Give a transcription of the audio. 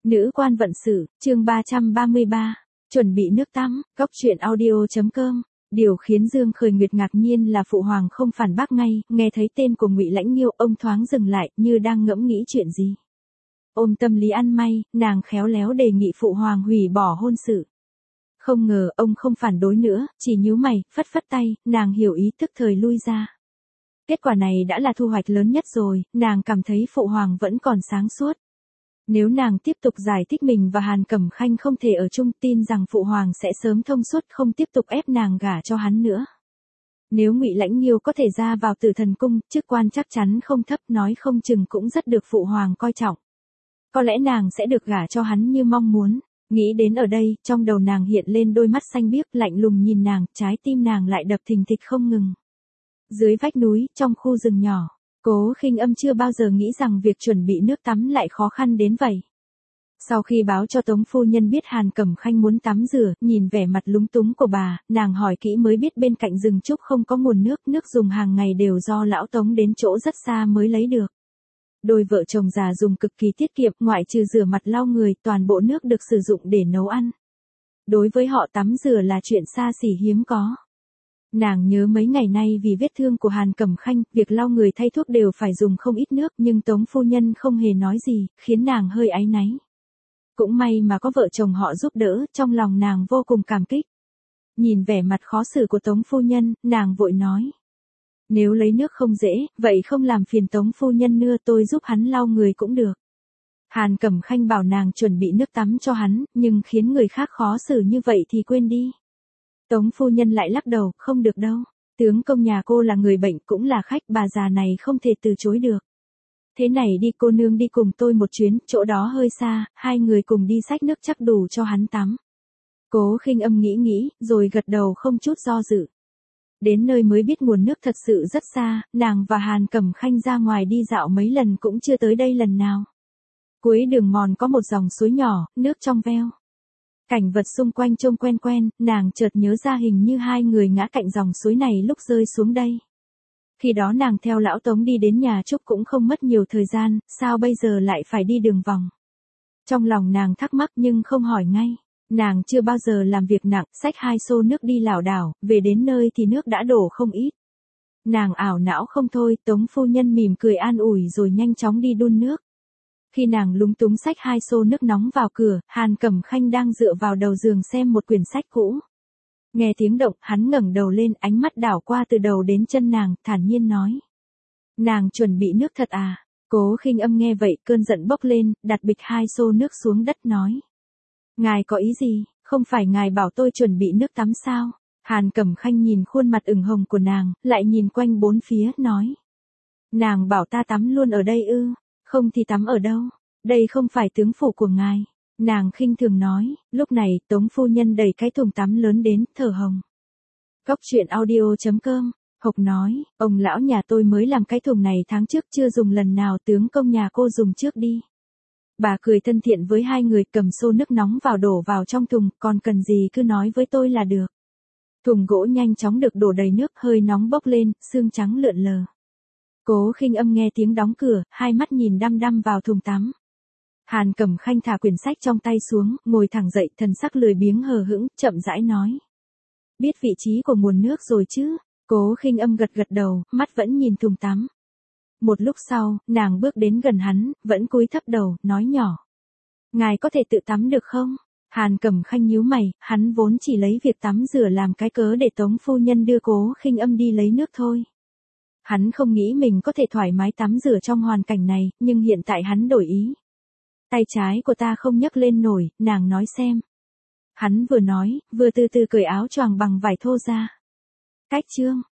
Nữ quan vận sự, chương 333. Chuẩn bị nước tắm, góc truyện audio.com. Điều khiến Dương Khởi Nguyệt ngạc nhiên là phụ hoàng không phản bác ngay, nghe thấy tên của Ngụy Lãnh Nghiêu, ông thoáng dừng lại, như đang ngẫm nghĩ chuyện gì. Ôm tâm lý ăn may, nàng khéo léo đề nghị phụ hoàng hủy bỏ hôn sự. Không ngờ ông không phản đối nữa, chỉ nhíu mày, phất phất tay, nàng hiểu ý tức thời lui ra. Kết quả này đã là thu hoạch lớn nhất rồi, nàng cảm thấy phụ hoàng vẫn còn sáng suốt. Nếu nàng tiếp tục giải thích mình và Hàn Cẩm Khanh không thể ở chung, tin rằng phụ hoàng sẽ sớm thông suốt, không tiếp tục ép nàng gả cho hắn nữa. Nếu Ngụy Lãnh Nghiêu có thể ra vào Tử Thần Cung, chức quan chắc chắn không thấp, nói không chừng cũng rất được phụ hoàng coi trọng. Có lẽ nàng sẽ được gả cho hắn như mong muốn. Nghĩ đến ở đây, trong đầu nàng hiện lên đôi mắt xanh biếc lạnh lùng nhìn nàng, trái tim nàng lại đập thình thịch không ngừng. Dưới vách núi, trong khu rừng nhỏ, Cố Khinh Âm chưa bao giờ nghĩ rằng việc chuẩn bị nước tắm lại khó khăn đến vậy. Sau khi báo cho Tống phu nhân biết Hàn Cẩm Khanh muốn tắm rửa, nhìn vẻ mặt lúng túng của bà, nàng hỏi kỹ mới biết bên cạnh rừng trúc không có nguồn nước dùng hàng ngày đều do lão Tống đến chỗ rất xa mới lấy được. Đôi vợ chồng già dùng cực kỳ tiết kiệm, ngoại trừ rửa mặt lau người, toàn bộ nước được sử dụng để nấu ăn. Đối với họ tắm rửa là chuyện xa xỉ hiếm có. Nàng nhớ mấy ngày nay vì vết thương của Hàn Cẩm Khanh, việc lau người thay thuốc đều phải dùng không ít nước, nhưng Tống phu nhân không hề nói gì, khiến nàng hơi áy náy. Cũng may mà có vợ chồng họ giúp đỡ, trong lòng nàng vô cùng cảm kích. Nhìn vẻ mặt khó xử của Tống phu nhân, nàng vội nói. Nếu lấy nước không dễ, vậy không làm phiền Tống phu nhân nữa, tôi giúp hắn lau người cũng được. Hàn Cẩm Khanh bảo nàng chuẩn bị nước tắm cho hắn, nhưng khiến người khác khó xử như vậy thì quên đi. Tống phu nhân lại lắc đầu, không được đâu. Tướng công nhà cô là người bệnh cũng là khách, bà già này không thể từ chối được. Thế này đi, cô nương đi cùng tôi một chuyến, chỗ đó hơi xa, hai người cùng đi xách nước chắc đủ cho hắn tắm. Cố Khinh Âm nghĩ, rồi gật đầu không chút do dự. Đến nơi mới biết nguồn nước thật sự rất xa, nàng và Hàn Cẩm Khanh ra ngoài đi dạo mấy lần cũng chưa tới đây lần nào. Cuối đường mòn có một dòng suối nhỏ, nước trong veo. Cảnh vật xung quanh trông quen, nàng chợt nhớ ra hình như hai người ngã cạnh dòng suối này lúc rơi xuống đây. Khi đó nàng theo lão Tống đi đến nhà Trúc cũng không mất nhiều thời gian, sao bây giờ lại phải đi đường vòng. Trong lòng nàng thắc mắc nhưng không hỏi ngay. Nàng chưa bao giờ làm việc nặng, xách 2 xô nước đi lảo đảo, về đến nơi thì nước đã đổ không ít. Nàng ảo não không thôi, Tống phu nhân mỉm cười an ủi rồi nhanh chóng đi đun nước. Khi nàng lúng túng xách 2 xô nước nóng vào cửa, Hàn Cẩm Khanh đang dựa vào đầu giường xem một quyển sách cũ. Nghe tiếng động, hắn ngẩng đầu lên, ánh mắt đảo qua từ đầu đến chân nàng, thản nhiên nói. Nàng chuẩn bị nước thật à? Cố Khinh Âm nghe vậy, cơn giận bốc lên, đặt bịch 2 xô nước xuống đất nói. Ngài có ý gì, không phải ngài bảo tôi chuẩn bị nước tắm sao? Hàn Cẩm Khanh nhìn khuôn mặt ửng hồng của nàng, lại nhìn quanh bốn phía, nói. Nàng bảo ta tắm luôn ở đây ư, không thì tắm ở đâu, đây không phải tướng phủ của ngài. Nàng khinh thường nói, lúc này, Tống phu nhân đẩy cái thùng tắm lớn đến, thở hồng. Góc truyện audio.com, Hộc nói, ông lão nhà tôi mới làm cái thùng này tháng trước chưa dùng lần nào, tướng công nhà cô dùng trước đi. Bà cười thân thiện với hai người, cầm xô nước nóng vào đổ vào trong thùng, còn cần gì cứ nói với tôi là được. Thùng gỗ nhanh chóng được đổ đầy nước, hơi nóng bốc lên, sương trắng lượn lờ. Cố Khinh Âm nghe tiếng đóng cửa, hai mắt nhìn đăm đăm vào thùng tắm. Hàn Cẩm Khanh thả quyển sách trong tay xuống, ngồi thẳng dậy, thần sắc lười biếng hờ hững, chậm rãi nói. Biết vị trí của nguồn nước rồi chứ? Cố Khinh Âm gật đầu, mắt vẫn nhìn thùng tắm. Một lúc sau, nàng bước đến gần hắn, vẫn cúi thấp đầu, nói nhỏ. Ngài có thể tự tắm được không? Hàn Cẩm Khanh nhíu mày, hắn vốn chỉ lấy việc tắm rửa làm cái cớ để Tống phu nhân đưa Cố Khinh Âm đi lấy nước thôi. Hắn không nghĩ mình có thể thoải mái tắm rửa trong hoàn cảnh này, nhưng hiện tại hắn đổi ý. Tay trái của ta không nhấc lên nổi, nàng nói xem. Hắn vừa nói, vừa từ từ cởi áo choàng bằng vải thô ra. Cách chương